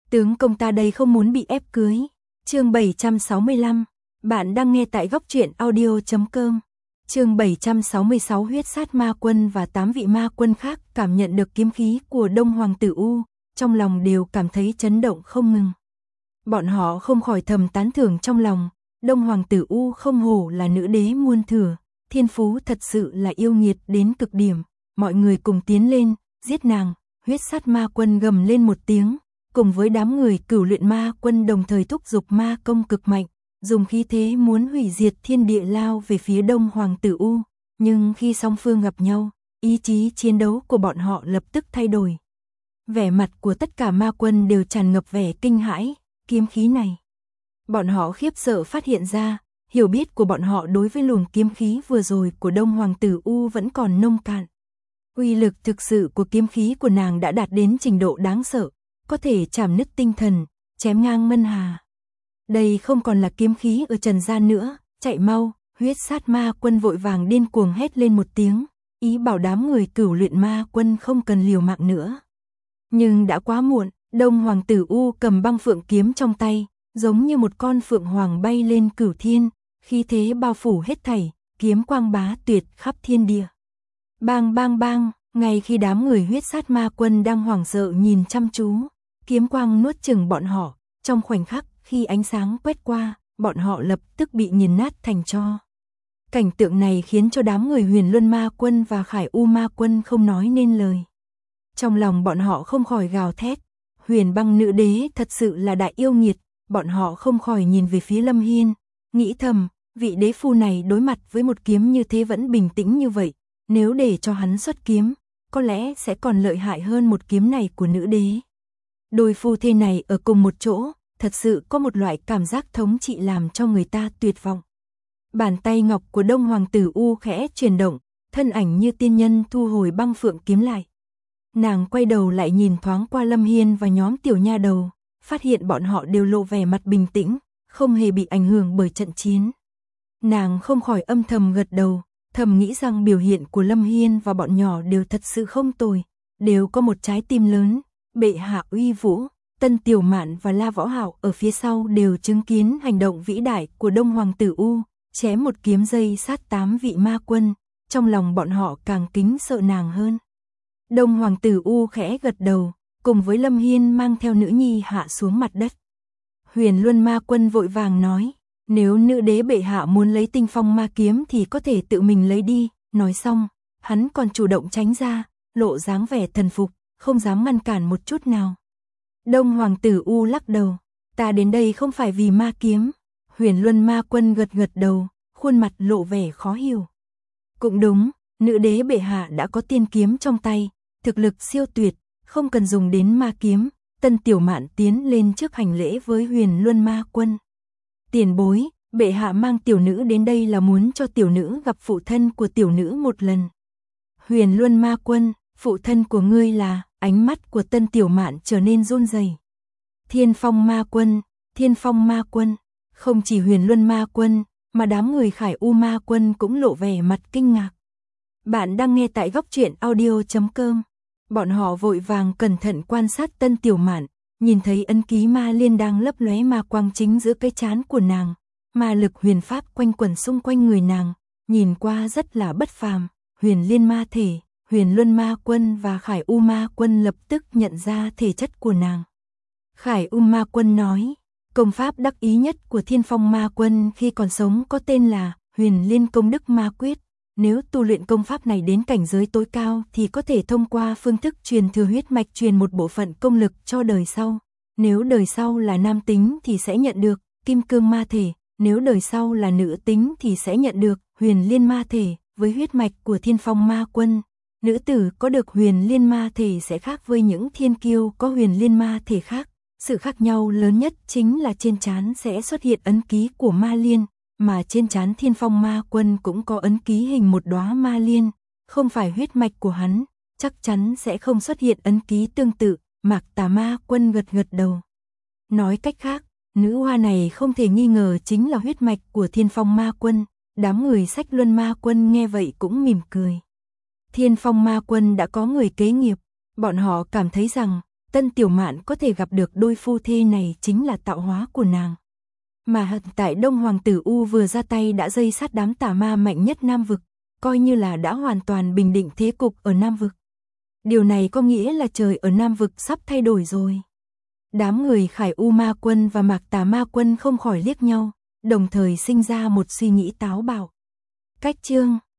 Tướng công ta đây không muốn bị ép cưới. Chương 765, bạn đang nghe tại góc truyện audio.com. Chương 766 huyết sát ma quân và 8 vị ma quân khác cảm nhận được kiếm khí của Đông Hoàng Tử U, trong lòng đều cảm thấy chấn động không ngừng. Bọn họ không khỏi thầm tán thưởng trong lòng, Đông Hoàng Tử U không hổ là nữ đế muôn thừa, thiên phú thật sự là yêu nghiệt đến cực điểm, mọi người cùng tiến lên, giết nàng. Huyết sát ma quân gầm lên một tiếng, cùng với đám người Cửu Luyện ma quân đồng thời thúc giục ma công cực mạnh, dùng khí thế muốn hủy diệt thiên địa lao về phía Đông Hoàng Tử U, nhưng khi song phương gặp nhau, ý chí chiến đấu của bọn họ lập tức thay đổi. Vẻ mặt của tất cả ma quân đều tràn ngập vẻ kinh hãi, kiếm khí này. Bọn họ khiếp sợ phát hiện ra, hiểu biết của bọn họ đối với luồng kiếm khí vừa rồi của Đông Hoàng Tử U vẫn còn nông cạn. Uy lực thực sự của kiếm khí của nàng đã đạt đến trình độ đáng sợ, có thể chảm nứt tinh thần, chém ngang ngân hà. Đây không còn là kiếm khí ở trần gian nữa, chạy mau. Huyết sát ma quân vội vàng điên cuồng hét lên một tiếng, ý bảo đám người Cửu Luyện ma quân không cần liều mạng nữa. Nhưng đã quá muộn, Đông Hoàng Tử U cầm băng phượng kiếm trong tay, giống như một con phượng hoàng bay lên cửu thiên, khí thế bao phủ hết thảy, kiếm quang bá tuyệt khắp thiên địa. Bang bang bang, ngay khi đám người huyết sát ma quân đang hoảng sợ nhìn chăm chú, kiếm quang nuốt chửng bọn họ, trong khoảnh khắc khi ánh sáng quét qua, bọn họ lập tức bị nghiền nát thành tro. Cảnh tượng này khiến cho đám người Huyền Luân ma quân và Khải U ma quân không nói nên lời. Trong lòng bọn họ không khỏi gào thét, Huyền Băng nữ đế thật sự là đại yêu nghiệt, bọn họ không khỏi nhìn về phía Lâm Hiên, nghĩ thầm, vị đế phu này đối mặt với một kiếm như thế vẫn bình tĩnh như vậy, nếu để cho hắn xuất kiếm, có lẽ sẽ còn lợi hại hơn một kiếm này của nữ đế. Đôi phu thê này ở cùng một chỗ, thật sự có một loại cảm giác thống trị làm cho người ta tuyệt vọng. Bàn tay ngọc của Đông Hoàng Tử U khẽ chuyển động, thân ảnh như tiên nhân thu hồi băng phượng kiếm lại. Nàng quay đầu lại nhìn thoáng qua Lâm Hiên và nhóm tiểu nha đầu, phát hiện bọn họ đều lộ vẻ mặt bình tĩnh, không hề bị ảnh hưởng bởi trận chiến. Nàng không khỏi âm thầm gật đầu, thầm nghĩ rằng biểu hiện của Lâm Hiên và bọn nhỏ đều thật sự không tồi, đều có một trái tim lớn, bệ hạ uy vũ. Tân Tiểu Mạn và La Võ Hạo ở phía sau đều chứng kiến hành động vĩ đại của Đông Hoàng Tử U, chém một kiếm dây sát 8 vị ma quân, trong lòng bọn họ càng kính sợ nàng hơn. Đông Hoàng Tử U khẽ gật đầu, cùng với Lâm Hiên mang theo nữ nhi hạ xuống mặt đất. Huyền Luân ma quân vội vàng nói, nếu nữ đế bệ hạ muốn lấy Tinh Phong ma kiếm thì có thể tự mình lấy đi, nói xong, hắn còn chủ động tránh ra, lộ dáng vẻ thần phục, không dám ngăn cản một chút nào. Đông Hoàng Tử U lắc đầu, ta đến đây không phải vì ma kiếm. Huyền Luân ma quân gật gật đầu, khuôn mặt lộ vẻ khó hiểu. Cũng đúng, nữ đế bệ hạ đã có tiên kiếm trong tay, thực lực siêu tuyệt, không cần dùng đến ma kiếm. Tân Tiểu Mạn tiến lên trước hành lễ với Huyền Luân ma quân. Tiền bối, bệ hạ mang tiểu nữ đến đây là muốn cho tiểu nữ gặp phụ thân của tiểu nữ một lần. Huyền Luân ma quân, phụ thân của ngươi là? Ánh mắt của Tân Tiểu Mạn trở nên run rẩy. Thiên Phong ma quân, Thiên Phong ma quân, không chỉ Huyền Luân ma quân, mà đám người Khải U ma quân cũng lộ vẻ mặt kinh ngạc. Bạn đang nghe tại góc truyện audio.com. Bọn họ vội vàng cẩn thận quan sát Tân Tiểu Mạn, nhìn thấy ấn ký ma liên đang lấp lóe ma quang chính giữa cái trán của nàng, ma lực huyền pháp quanh quẩn xung quanh người nàng, nhìn qua rất là bất phàm. Huyền Liên ma thể, Huyền Luân ma quân và Khải U ma quân lập tức nhận ra thể chất của nàng. Khải U ma quân nói, công pháp đắc ý nhất của Thiên Phong ma quân khi còn sống có tên là Huyền Liên công đức ma quyết. Nếu tu luyện công pháp này đến cảnh giới tối cao thì có thể thông qua phương thức truyền thừa huyết mạch truyền một bộ phận công lực cho đời sau. Nếu đời sau là nam tính thì sẽ nhận được Kim Cương ma thể, nếu đời sau là nữ tính thì sẽ nhận được Huyền Liên ma thể. Với huyết mạch của Thiên Phong ma quân, nữ tử có được Huyền Liên ma thể sẽ khác với những thiên kiêu có Huyền Liên ma thể khác. Sự khác nhau lớn nhất chính là trên trán sẽ xuất hiện ấn ký của ma liên, mà trên trán Thiên Phong ma quân cũng có ấn ký hình một đóa ma liên, không phải huyết mạch của hắn, chắc chắn sẽ không xuất hiện ấn ký tương tự. Mạc Tà ma quân gật gật đầu. Nói cách khác, nữ hoa này không thể nghi ngờ chính là huyết mạch của Thiên Phong ma quân. Đám người Sách Luân ma quân nghe vậy cũng mỉm cười. Thiên Phong ma quân đã có người kế nghiệp, bọn họ cảm thấy rằng Tân Tiểu Mạn có thể gặp được đôi phu thê này chính là tạo hóa của nàng. Mà hiện tại Đông Hoàng tử U vừa ra tay đã dây sát đám tà ma mạnh nhất Nam vực, coi như là đã hoàn toàn bình định thế cục ở Nam vực. Điều này có nghĩa là trời ở Nam vực sắp thay đổi rồi. Đám người Khải U Ma Quân và Mạc Tà Ma Quân không khỏi liếc nhau, đồng thời sinh ra một suy nghĩ táo bạo. Cách chương